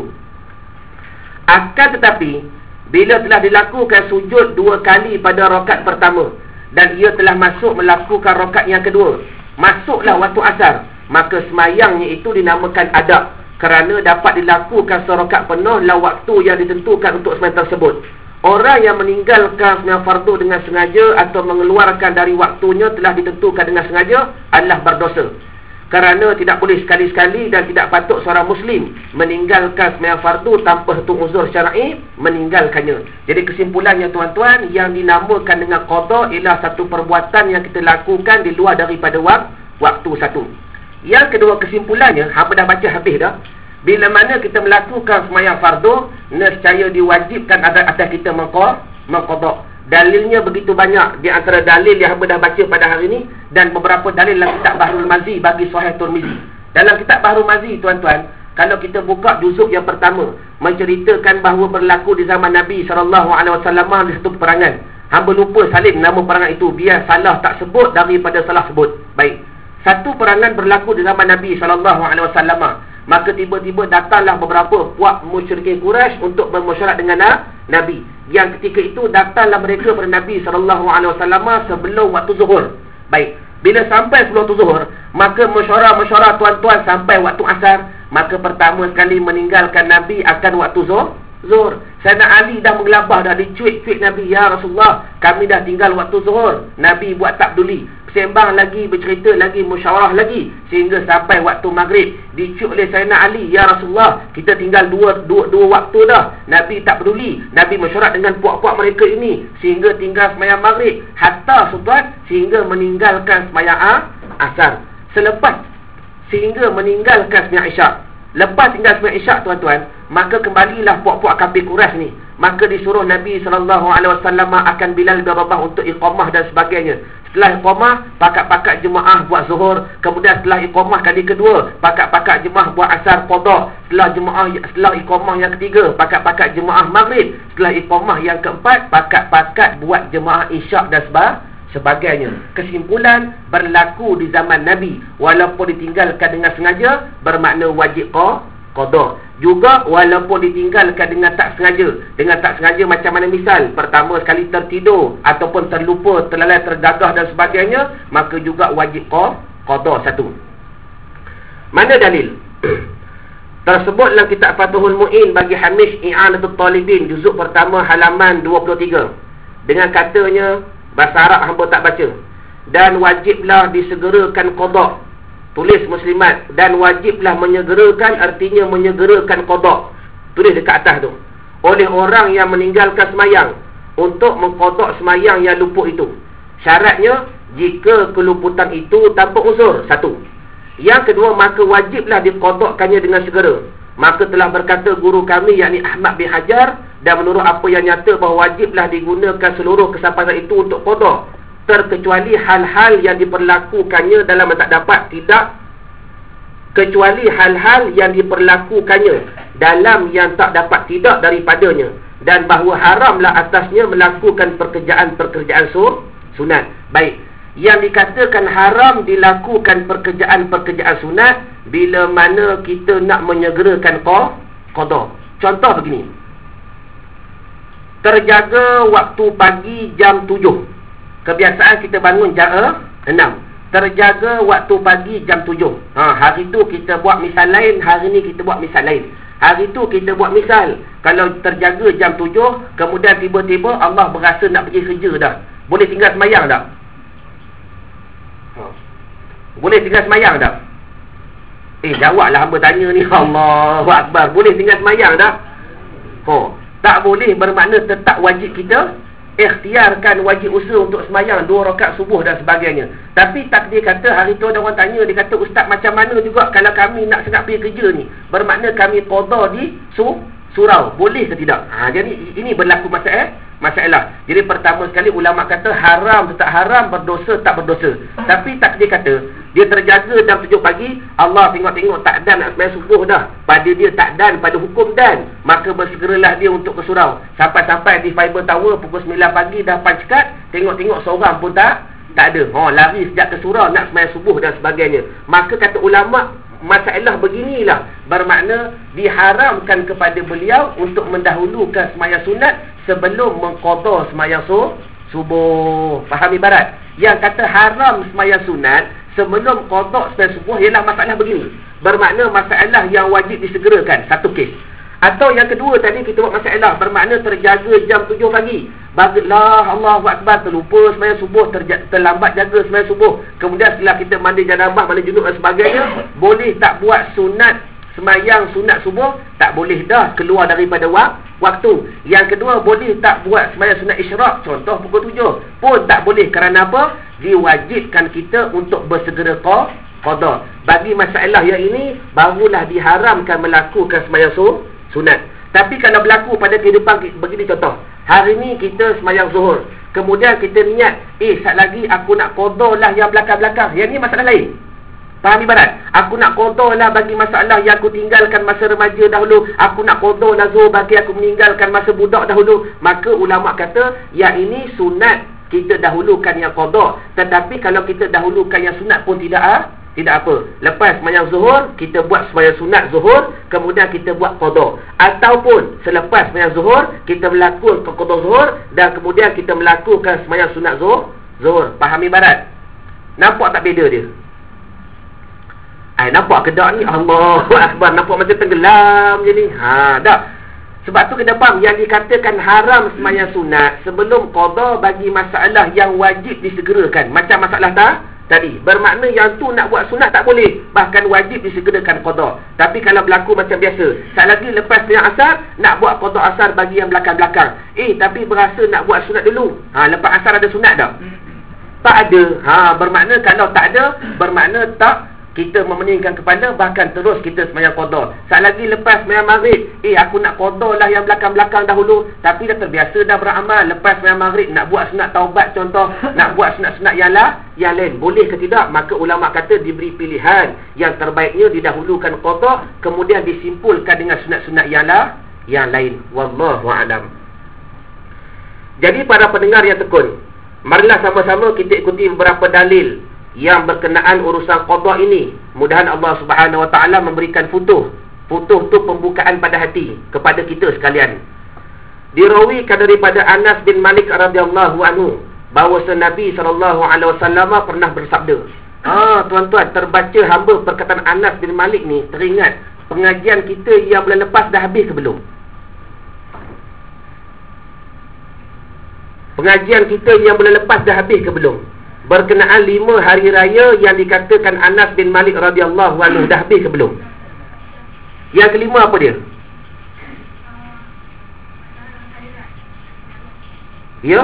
Akan tetapi bila telah dilakukan sujud 2 kali pada rakaat pertama dan ia telah masuk melakukan rakaat yang kedua, masuklah waktu asar, maka semayangnya itu dinamakan adab, kerana dapat dilakukan serakaat penuh dalam waktu yang ditentukan untuk semayang tersebut. Orang yang meninggalkan semayang fardu dengan sengaja atau mengeluarkan dari waktunya telah ditentukan dengan sengaja adalah berdosa. Kerana tidak boleh sekali-sekali dan tidak patut seorang Muslim meninggalkan semayang fardu tanpa satu uzur syar'i meninggalkannya. Jadi kesimpulannya tuan-tuan, yang dinamakan dengan qada ialah satu perbuatan yang kita lakukan di luar daripada waktu 1. Yang kedua kesimpulannya, hangpa dah baca habis dah. Bila mana kita melakukan semayang fardu, nescaya diwajibkan atas kita mengqada. Dalilnya begitu banyak. Di antara dalil yang hamba dah baca pada hari ini, dan beberapa dalil dalam kitab Bahrul Mazi bagi Sahih Tirmizi. Dalam kitab Bahrul Mazi tuan-tuan, kalau kita buka juzuk yang pertama, menceritakan bahawa berlaku di zaman Nabi SAW di satu peperangan. Hamba lupa salin nama perangan itu, biar salah tak sebut daripada salah sebut. Baik. Satu perangan berlaku di zaman Nabi SAW. Maka tiba-tiba datanglah beberapa puak musyrikin Quraisy untuk bermesyuarat dengan Nabi. Yang ketika itu datanglah mereka kepada Nabi SAW sebelum waktu zuhur. Baik, bila sampai sebelum waktu zuhur, maka mesyuarat tuan-tuan sampai waktu asar. Maka pertama sekali meninggalkan Nabi akan waktu zuhur. Sayyidina Ali dah mengelabah, dah dicuit-cuit Nabi. Ya Rasulullah, kami dah tinggal waktu zuhur. Nabi buat tak peduli, sembang lagi, bercerita lagi, musyawarah lagi, sehingga sampai waktu maghrib. Dicuit oleh Sayyidina Ali, ya Rasulullah, kita tinggal dua waktu dah. Nabi tak peduli, Nabi mesyuarat dengan puak-puak mereka ini sehingga tinggal sembahyang maghrib, hatta sultan sehingga meninggalkan sembahyang asar. Sehingga meninggalkan sembahyang isyak. Lepas tinggal sembahyang isyak, tuan-tuan, maka kembalilah puak-puak kafir Quraisy ni. Maka disuruh Nabi SAW akan Bilal bin Rabah untuk iqamah dan sebagainya. Setelah iqamah, pakat-pakat jemaah buat zuhur. Kemudian setelah iqamah kali kedua, pakat-pakat jemaah buat asar qada. Setelah iqamah yang ketiga, pakat-pakat jemaah maghrib. Setelah iqamah yang keempat, pakat-pakat buat jemaah isyak dan sebagainya. Kesimpulan, berlaku di zaman Nabi walaupun ditinggalkan dengan sengaja bermakna wajib qada. Juga walaupun ditinggalkan dengan tak sengaja. Dengan tak sengaja macam mana, misal pertama sekali tertidur ataupun terlupa, terlalai, tergagah dan sebagainya, maka juga wajib qada satu. Mana dalil? Tersebut dalam kitab Fathul Mu'in bagi Hamish I'anatul Talibin, juzuk pertama halaman 23. Dengan katanya, bahasa Arab hamba tak baca. Dan wajiblah disegerakan qada. Tulis muslimat, dan wajiblah menyegerakan, artinya menyegerakan qada. Tulis dekat atas tu. Oleh orang yang meninggalkan semayang untuk mengqada semayang yang luput itu. Syaratnya, jika keluputan itu tanpa uzur. Satu. Yang kedua, maka wajiblah diqadakannya dengan segera. Maka telah berkata guru kami, yakni Ahmad bin Hajar, dan menurut apa yang nyata bahawa wajiblah digunakan seluruh kesabaran itu untuk qada, terkecuali hal-hal yang diperlakukannya dalam tak dapat tidak, kecuali hal-hal yang diperlakukannya dalam yang tak dapat tidak daripadanya, dan bahawa haramlah atasnya melakukan pekerjaan-pekerjaan sunat. Baik, yang dikatakan haram dilakukan pekerjaan-pekerjaan sunat bila mana kita nak menyegerakan qada. Contoh begini, terjaga waktu pagi jam 7. Kebiasaan kita bangun jam 6. Terjaga waktu pagi jam 7. Hari tu kita buat misal lain, hari ni kita buat misal lain. Hari tu kita buat misal, kalau terjaga jam 7, kemudian tiba-tiba Allah berasa nak pergi kerja dah. Boleh tinggal semayang tak? Boleh tinggal semayang tak? Jawablah hamba tanya ni. Allahu Akbar. Boleh tinggal semayang tak? Tak boleh bermakna tetap wajib kita ikhtiarkan wajib usaha untuk semayang 2 rakaat subuh dan sebagainya. Tapi takdir kata hari tu ada orang tanya, dia kata, ustaz macam mana juga kalau kami nak sengat pergi kerja ni, bermakna kami qada di surau, boleh ke tidak? Jadi ini berlaku masalah. Jadi pertama sekali ulama kata haram tetap haram, berdosa tak berdosa. Tapi takdir kata dia terjaga jam 7 pagi, Allah tengok-tengok tak dan nak sembahyang subuh dah, pada dia tak dan, pada hukum dan, maka bersegeralah dia untuk ke surau. Sampai-sampai di Fiber Tower pukul 9 pagi dah pancekat, tengok-tengok seorang pun tak ada. Lari sejak ke surau nak sembahyang subuh dan sebagainya. Maka kata ulama, masalah beginilah bermakna diharamkan kepada beliau untuk mendahulukan sembahyang sunat sebelum mengqada sembahyang subuh. Faham ibarat? Yang kata haram sembahyang sunat sebelum qada sembahyang subuh ialah masalah begini, bermakna masalah yang wajib disegerakan, satu kes. Atau yang kedua tadi kita buat masalah bermakna terjaga jam 7 pagi, bagilah Allahu Akbar, terlupa sembahyang subuh, terlambat jaga sembahyang subuh, kemudian setelah kita mandi janabah, mandi junub dan sebagainya, boleh tak buat sunat sembahyang sunat subuh? Tak boleh dah, keluar daripada waktu. Yang kedua, boleh tak buat sembahyang sunat isyraq, contoh pukul 7, pun tak boleh. Kerana apa? Diwajibkan kita untuk bersegera qada. Bagi masalah yang ini, barulah diharamkan melakukan sembahyang sunat. Tapi kalau berlaku pada kehidupan begini, contoh, hari ni kita sembahyang zuhur, kemudian kita niat, sat lagi aku nak qada lah yang belakang-belakang. Yang ni masalah lain. Faham ibarat? Aku nak qada lah bagi masalah yang aku tinggalkan masa remaja dahulu, aku nak qada lah zuhur bagi aku meninggalkan masa budak dahulu. Maka ulama kata yang ini sunat kita dahulukan yang qada. Tetapi kalau kita dahulukan yang sunat pun tidak Tidak apa. Lepas sembahyang zuhur, kita buat sembahyang sunat zuhur, kemudian kita buat qada. Ataupun selepas sembahyang zuhur, kita melakukan qada zuhur dan kemudian kita melakukan sembahyang sunat zuhur. Faham ibarat? Nampak tak beza dia? Nampak ke tak ni? Allahu Akbar. Nampak macam tenggelam je ni. Tak. Sebab tu kena faham, yang dikatakan haram sembahyang sunat sebelum qada bagi masalah yang wajib disegerakan. Macam masalah tadi, bermakna yang tu nak buat sunat tak boleh, bahkan wajib disegerakan qada. Tapi kalau berlaku macam biasa, sekali lagi lepas sembahyang asar nak buat qada asar bagi yang belakang-belakang, tapi berasa nak buat sunat dulu. Lepas asar ada sunat tak? Tak ada. Bermakna kalau tak ada, bermakna tak kita memeningkan kepala, bahkan terus kita sembahyang qada. Sekali lagi lepas sembahyang maghrib, aku nak qada lah yang belakang-belakang dahulu, tapi dah terbiasa dah beramal. Lepas sembahyang maghrib nak buat sunat taubat contoh, nak buat sunat-sunat yang lain, boleh ke tidak? Maka ulama kata diberi pilihan. Yang terbaiknya didahulukan qada, kemudian disimpulkan dengan sunat-sunat yang lain. Wallahu a'lam. Jadi para pendengar yang tekun, marilah sama-sama kita ikuti beberapa dalil yang berkenaan urusan qada ini. Mudahan Allah Subhanahu Wa Taala memberikan futuh. Futuh tu pembukaan pada hati kepada kita sekalian. Dirawikan daripada Anas bin Malik radhiyallahu anhu bahawa Nabi SAW pernah bersabda. Tuan-tuan, terbaca hamba perkataan Anas bin Malik ni, teringat pengajian kita yang bulan lepas dah habis ke belum? Pengajian kita yang bulan lepas dah habis ke belum? Berkenaan 5 hari raya yang dikatakan Anas bin Malik radhiyallahu anhu, dah habis ke belum? Yang kelima apa dia? Ya?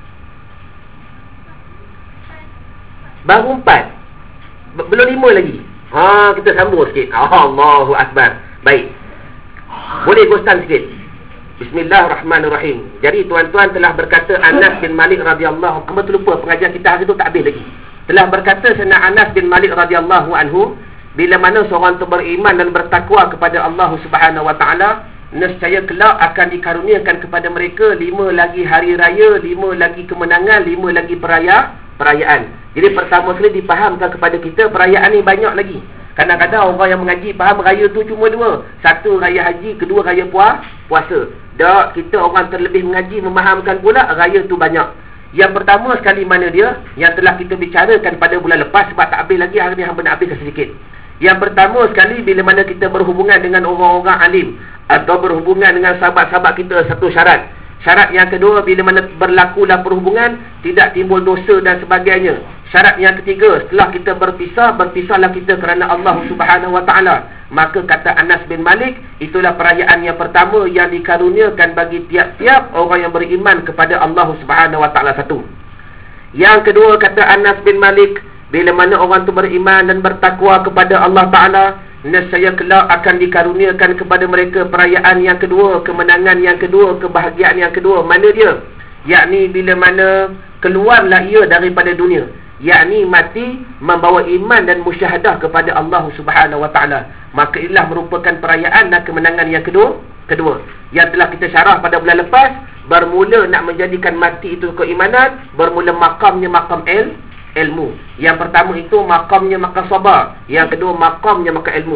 Baru 4. Belum 5 lagi. Kita sambung sikit. Allahu Akbar. Baik. Boleh gostan sikit. Bismillahirrahmanirrahim. Jadi tuan-tuan, telah berkata Anas bin Malik radhiyallahu anhu, terlupa pengajian kita hari tu tak habis lagi. Telah berkata Sayyidina Anas bin Malik radhiyallahu anhu, bila mana seorang tu beriman dan bertakwa kepada Allah Subhanahu Wa Taala, nescaya kelak akan dikaruniakan kepada mereka 5 lagi hari raya, 5 lagi kemenangan, 5 lagi perayaan. Jadi pertama sekali dipahamkan kepada kita, perayaan ni banyak lagi. Kadang-kadang orang yang mengaji faham raya tu cuma 2. Satu raya haji, kedua raya puasa. Tak, kita orang terlebih mengaji memahamkan pula raya tu banyak. Yang pertama sekali mana dia, yang telah kita bicarakan pada bulan lepas, sebab tak habis lagi, hari ni hamba nak habiskan sedikit. Yang pertama sekali, bila mana kita berhubungan dengan orang-orang alim atau berhubungan dengan sahabat-sahabat kita, satu syarat. Syarat yang kedua, bila mana berlakulah perhubungan, tidak timbul dosa dan sebagainya. Syarat yang ketiga, setelah kita berpisahlah kita kerana Allah Subhanahu Wa Taala. Maka kata Anas bin Malik, itulah perayaan yang pertama yang dikaruniakan bagi tiap-tiap orang yang beriman kepada Allah Subhanahu Wa Taala satu. Yang kedua, kata Anas bin Malik, bila mana orang tu beriman dan bertakwa kepada Allah Ta'ala, nescaya kelak akan dikaruniakan kepada mereka perayaan yang kedua, kemenangan yang kedua, kebahagiaan yang kedua. Mana dia? Yakni bila mana keluarlah ia daripada dunia, yakni mati membawa iman dan musyahadah kepada Allah Subhanahu Wa Taala. Maka inilah merupakan perayaan dan kemenangan yang kedua yang telah kita syarah pada bulan lepas. Bermula nak menjadikan mati itu keimanan, bermula makamnya makam ilmu. Yang pertama itu makamnya makam sabar, yang kedua makamnya makam ilmu.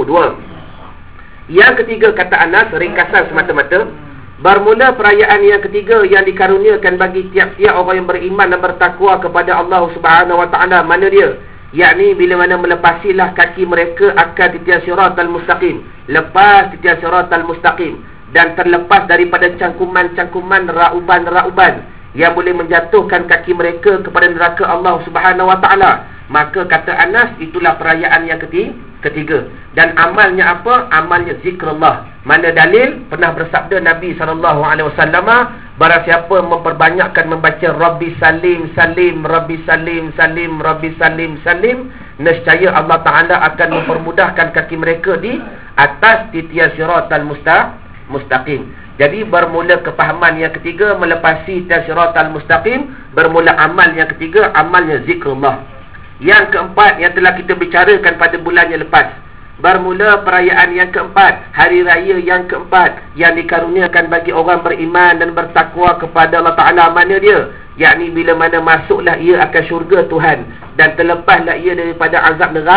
2. Yang ketiga, kata Anas, ringkasan semata-mata, bermula perayaan yang ketiga yang dikaruniakan bagi tiap-tiap orang yang beriman dan bertakwa kepada Allah Subhanahu Wa Taala. Mana dia? Yakni bila mana melepasilah kaki mereka akan titian siratal mustaqim, lepas titian siratal mustaqim, dan terlepas daripada cangkuman-cangkuman rauban-rauban yang boleh menjatuhkan kaki mereka kepada neraka Allah Subhanahu Wa Taala. Maka kata Anas, itulah perayaan yang ketiga. Dan amalnya apa? Amalnya zikrullah. Mana dalil? Pernah bersabda Nabi SAW, barang siapa memperbanyakkan membaca Rabbi Salim Salim, Rabbi Salim Salim, Rabbi Salim Salim, nescaya Allah Ta'ala akan mempermudahkan kaki mereka di atas titian siratal mustaqim. Jadi bermula kefahaman yang ketiga, melepasi siratal mustaqim, bermula amal yang ketiga, amalnya zikrullah. Yang keempat yang telah kita bicarakan pada bulan yang lepas, bermula perayaan yang keempat, hari raya yang keempat yang dikaruniakan bagi orang beriman dan bertakwa kepada Allah Ta'ala. Mana dia? Yakni bila mana masuklah ia akan syurga Tuhan dan terlepaslah ia daripada azab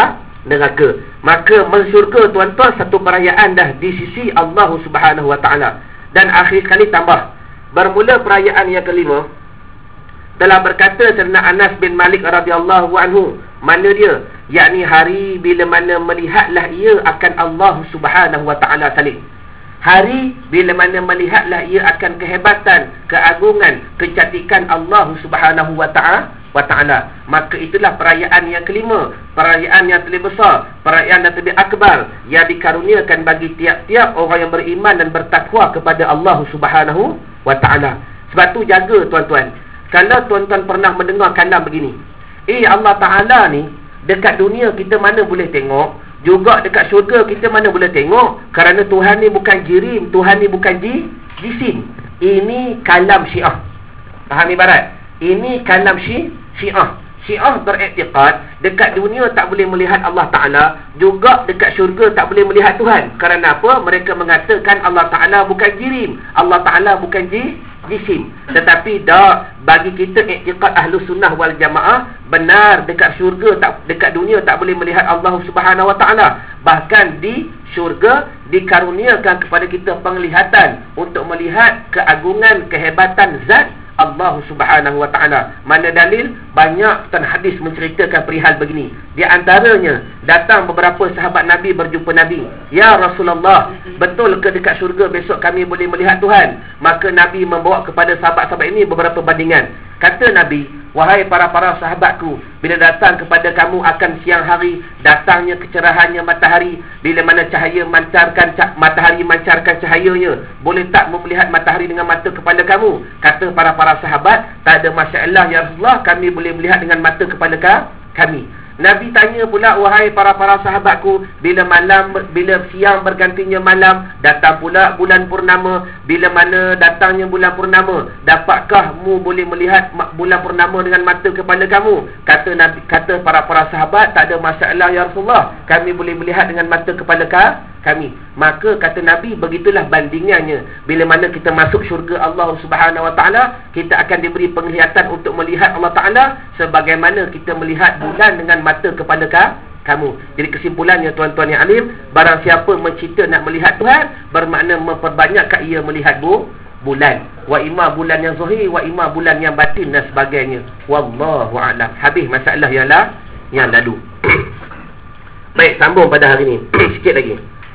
neraka. Maka mensyurga tuan-tuan satu perayaan dah di sisi Allah Subhanahu Wa Taala. Dan akhir sekali tambah, bermula perayaan yang kelima, telah berkata Sayyidina Anas bin Malik radhiyallahu anhu, mana dia? Yakni hari bila mana melihatlah ia akan Allah Subhanahu Wa Taala salib. Hari bila mana melihatlah ia akan kehebatan, keagungan, kecantikan Allah Subhanahu Wa Taala. Maka itulah perayaan yang kelima, perayaan yang terlebih besar, perayaan yang terlebih akbar, yang dikaruniakan bagi tiap-tiap orang yang beriman dan bertakwa kepada Allah Subhanahu Wa Taala. Sebab tu jaga tuan-tuan. Kalau tuan-tuan pernah mendengar kalam begini, Allah Ta'ala ni dekat dunia kita mana boleh tengok, juga dekat syurga kita mana boleh tengok, kerana Tuhan ni bukan jirim, Tuhan ni bukan jisim. Ini kalam Syiah. Faham ibarat? Ini kalam Syiah. Syiah beriktikad dekat dunia tak boleh melihat Allah Ta'ala, juga dekat syurga tak boleh melihat Tuhan. Kerana apa? Mereka mengatakan Allah Ta'ala bukan jirim, Allah Ta'ala bukan jisim. Tetapi bagi kita iktikad Ahlus Sunnah wal Jamaah, benar dekat syurga dekat dunia tak boleh melihat Allah Subhanahu Wa Taala. Bahkan di syurga dikaruniakan kepada kita penglihatan untuk melihat keagungan, kehebatan zat Allah Subhanahu Wa Taala. Mana dalil? Banyak hadis menceritakan perihal begini. Di antaranya, datang beberapa sahabat Nabi berjumpa Nabi. Ya Rasulullah, betul ke dekat syurga besok kami boleh melihat Tuhan? Maka Nabi membawa kepada sahabat-sahabat ini beberapa bandingan. Kata Nabi, wahai para sahabatku, bila datang kepada kamu akan siang hari, datangnya kecerahannya matahari, bila mana matahari mancarkan cahayanya, boleh tak melihat matahari dengan mata kepala kamu? Kata para sahabat, tak ada masalah ya Rasulullah, kami boleh melihat dengan mata kepala kami. Nabi tanya pula, wahai para sahabatku, bila siang bergantinya malam, datang pula bulan purnama, bila mana datangnya bulan purnama, dapatkah mu boleh melihat bulan purnama dengan mata kepala kamu? Kata para sahabat, tak ada masalah ya Rasulullah, kami boleh melihat dengan mata kepala kami. Maka kata Nabi, begitulah bandingannya. Bila mana kita masuk syurga Allah Subhanahu Wa Taala, kita akan diberi penglihatan untuk melihat Allah Ta'ala sebagaimana kita melihat bulan dengan mata kepala kamu. Jadi kesimpulannya tuan-tuan yang alim, barang siapa mencita nak melihat Tuhan, bermakna memperbanyakkan ia melihat bulan. Wa imma bulan yang zahir, wa imma bulan yang batin dan sebagainya. Wallahu a'lam. Habis masalah yang lalu. Baik, sambung pada hari ini. Sikit lagi.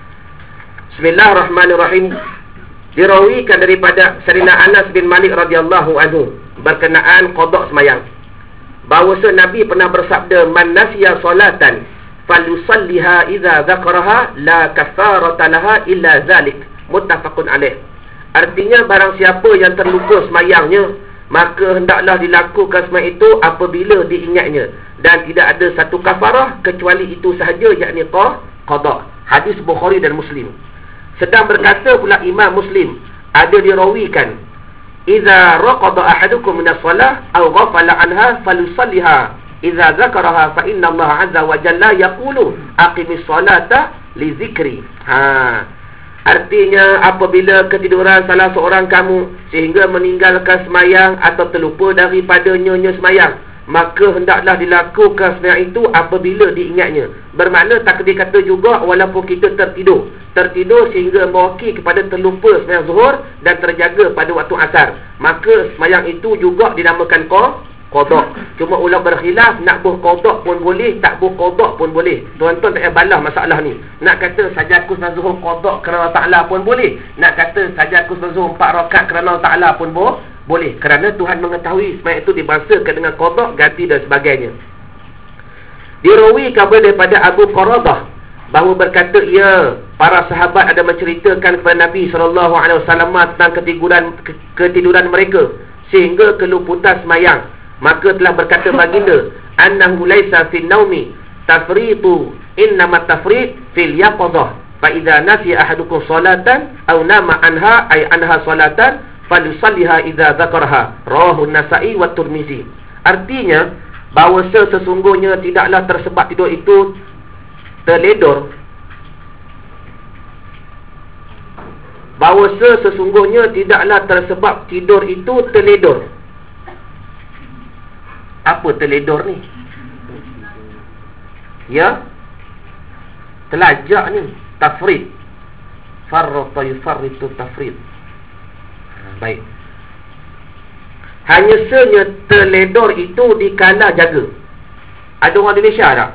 Bismillahirrahmanirrahim. Dirawikan daripada Sayyidina Anas bin Malik radhiyallahu anhu berkenaan qada semayang, bahawa Nabi pernah bersabda, man nasiya salatan falyusalliha idza dzakaraha la kafarata laha illa zalik. Muttafaqun alaih. Artinya, barang siapa yang terlupa semayangnya, maka hendaklah dilakukan semayang itu apabila diingatnya, dan tidak ada satu kafarah kecuali itu sahaja, yakni qada. Hadis Bukhari dan Muslim. Sedang berkata pula Imam Muslim, ada dirawikan, idza raqada ahadukum min as-salah aw ghafala anha falyusalliha idza dzakaraha fa inna Allah 'azza wa jalla yaqulu aqimis salata li dzikri. Artinya, apabila ketiduran salah seorang kamu sehingga meninggalkan semayang atau terlupa daripadanya semayang, maka hendaklah dilakukan semayang itu apabila diingatnya. Bermakna takdir kata juga, walaupun kita tertidur sehingga mewakili kepada terlupa semayang zuhur dan terjaga pada waktu asar, maka semayang itu juga dinamakan qada. Cuma ulama berkhilaf, nak buh qada pun boleh, tak buh qada pun boleh. Tuan-tuan tak payah balah masalah ni. Nak kata saja aku sembahyang zuhur qada kerana Ta'ala pun boleh. Nak kata saja aku sembahyang zuhur 4 rakaat kerana Ta'ala pun boleh. Kerana Tuhan mengetahui semayang itu dibahasakan dengan qada, ganti dan sebagainya. Dirawikan daripada Abu Qaradah bahawa berkata, para sahabat ada menceritakan kepada Nabi SAW tentang ketiduran mereka sehingga keluputan semayang. Maka telah berkata baginda, annahu laisa fin naumi tafritu, innama tafrit fil yaqadah. Fa idza nasiya ahadukum salatan aw nama anha ay anha salatan falyusalliha idza dzakaraha. Rawahu An-Nasa'i wa Tirmizi. Artinya, bahawa sesungguhnya tidaklah tersebab tidur itu terledor. Bahawa sesungguhnya tidaklah tersebab tidur itu terledor. Apa terledor ni? Ya? Telajak ni tafrid. Farrata yufarritu tafrid. Baik. Hanya senya terledor itu dikala jaga. Ada orang Indonesia tak?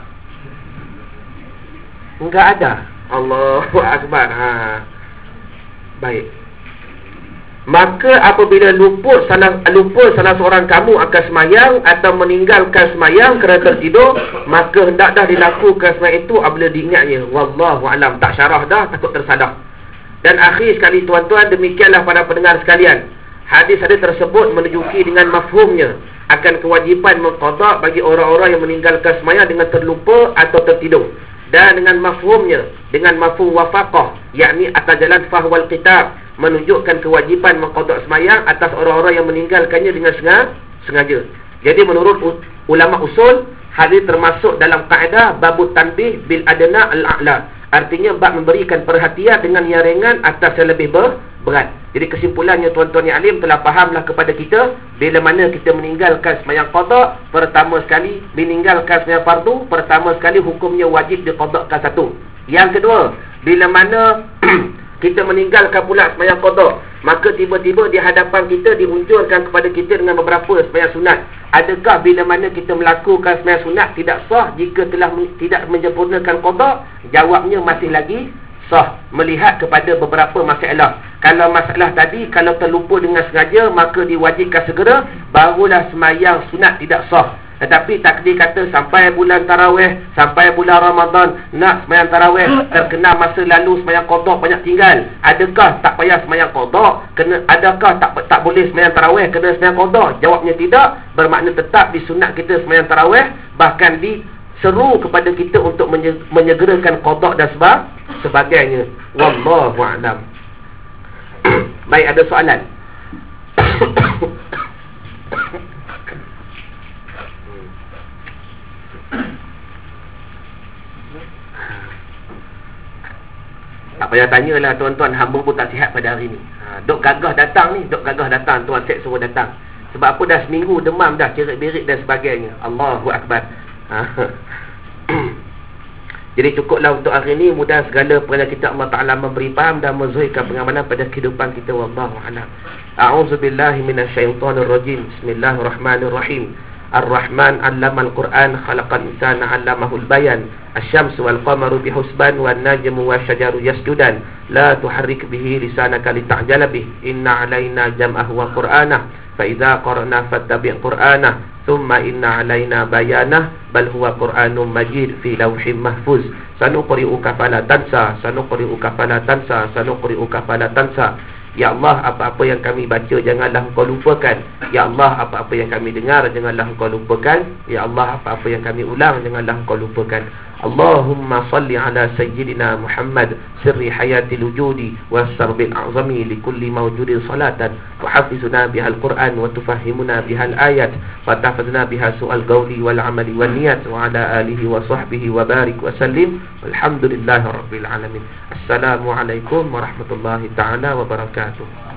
Enggak ada. Allahu Akbar. Baik. Maka apabila lupa salah seorang kamu akan semayang atau meninggalkan semayang kerana tertidur, maka hendaklah dilakukan semayang itu apabila diingatnya. Wallahu alam. Tak syarah dah, takut tersalah. Dan akhir sekali tuan-tuan, demikianlah para pendengar sekalian, hadis-hadis tersebut menunjuki dengan mafhumnya akan kewajipan mengqada bagi orang-orang yang meninggalkan semayang dengan terlupa atau tertidur. Dan dengan mafhumnya, dengan mafhum wafaqah, yakni atas jalan fahwal kitab, menunjukkan kewajipan mengqada semayang atas orang-orang yang meninggalkannya dengan sengaja. Jadi menurut ulama usul, hadis termasuk dalam kaedah babut tanbih bil adna al-a'la. Artinya bab memberikan perhatian dengan yang ringan atas yang lebih berat. Jadi kesimpulannya tuan-tuan yang alim telah fahamlah kepada kita, bila mana kita meninggalkan sembahyang qada, pertama sekali meninggalkan sembahyang fardu, pertama sekali hukumnya wajib diqadakan satu. Yang kedua, bila mana kita meninggalkan pula sembahyang qada, maka tiba-tiba di hadapan kita diunjurkan kepada kita dengan beberapa sembahyang sunat. Adakah bila mana kita melakukan sembahyang sunat tidak sah jika telah tidak menyempurnakan qada? Jawabnya masih lagi sah, melihat kepada beberapa masalah. Kalau masalah tadi, kalau terlupa dengan sengaja, maka diwajibkan segera, barulah sembahyang sunat tidak sah. Tetapi takdir kata sampai bulan tarawih, sampai bulan Ramadan nak sembahyang tarawih, terkena masa lalu sembahyang qada banyak tinggal, adakah tak payah sembahyang qada? Adakah tak boleh sembahyang tarawih kena sembahyang qada? Jawabnya tidak, bermakna tetap disunat kita sembahyang tarawih, bahkan diseru kepada kita untuk menyegerakan qada dan sebagainya. Wallahu a'lam. Baik, ada soalan? Tak payah tanyalah tuan-tuan, hamba pun tak sihat pada hari ni. Dok gagah datang ni, dok gagah datang, tuan Syed suruh datang. Sebab apa? Dah seminggu demam dah, cerit-berit dan sebagainya. Allahu Akbar. Jadi cukuplah untuk hari ni. Mudah segala perkara kita Allah Ta'ala memberi faham dan menzahirkan pengamalan pada kehidupan kita. Wallahu a'lam. A'udzubillahi minasyaitonirrajim. Bismillahirrahmanirrahim. Ar-Rahman 'allamal Qur'an, khalaqal insana 'allamahul bayan. Asy-syamsu wal qamaru bihusban wan najmu wasyajaru yasjudan. La tuharrik bihi lisanaka lita'jala bih. Inna 'alaina jam'ahu wa qur'anah. Fa idza qara'na fattabi' qur'anah. Thumma inna 'alaina bayanah. Bal huwa Qur'anun Majid fi lawhin mahfuz. Sanuqri'uka fala tansa, sanuqri'uka fala tansa, sanuqri'uka fala tansa. Ya Allah, apa-apa yang kami baca janganlah engkau lupakan. Ya Allah, apa-apa yang kami dengar janganlah engkau lupakan. Ya Allah, apa-apa yang kami ulang janganlah engkau lupakan. Allahumma salli ala sayyidina Muhammad sirri hayatil wujudi was-sarbil a'zami likulli mawjudin salatan tuhafizuna bihal Qur'an wa tufahhimuna bihal ayat wa tahfazna biha su'al qawli wal amali wan niyat wa ala alihi wa sahbihi wa barik wa sallim. Walhamdulillahi rabbil alamin. Assalamualaikum warahmatullahi ta'ala wabarakatuh.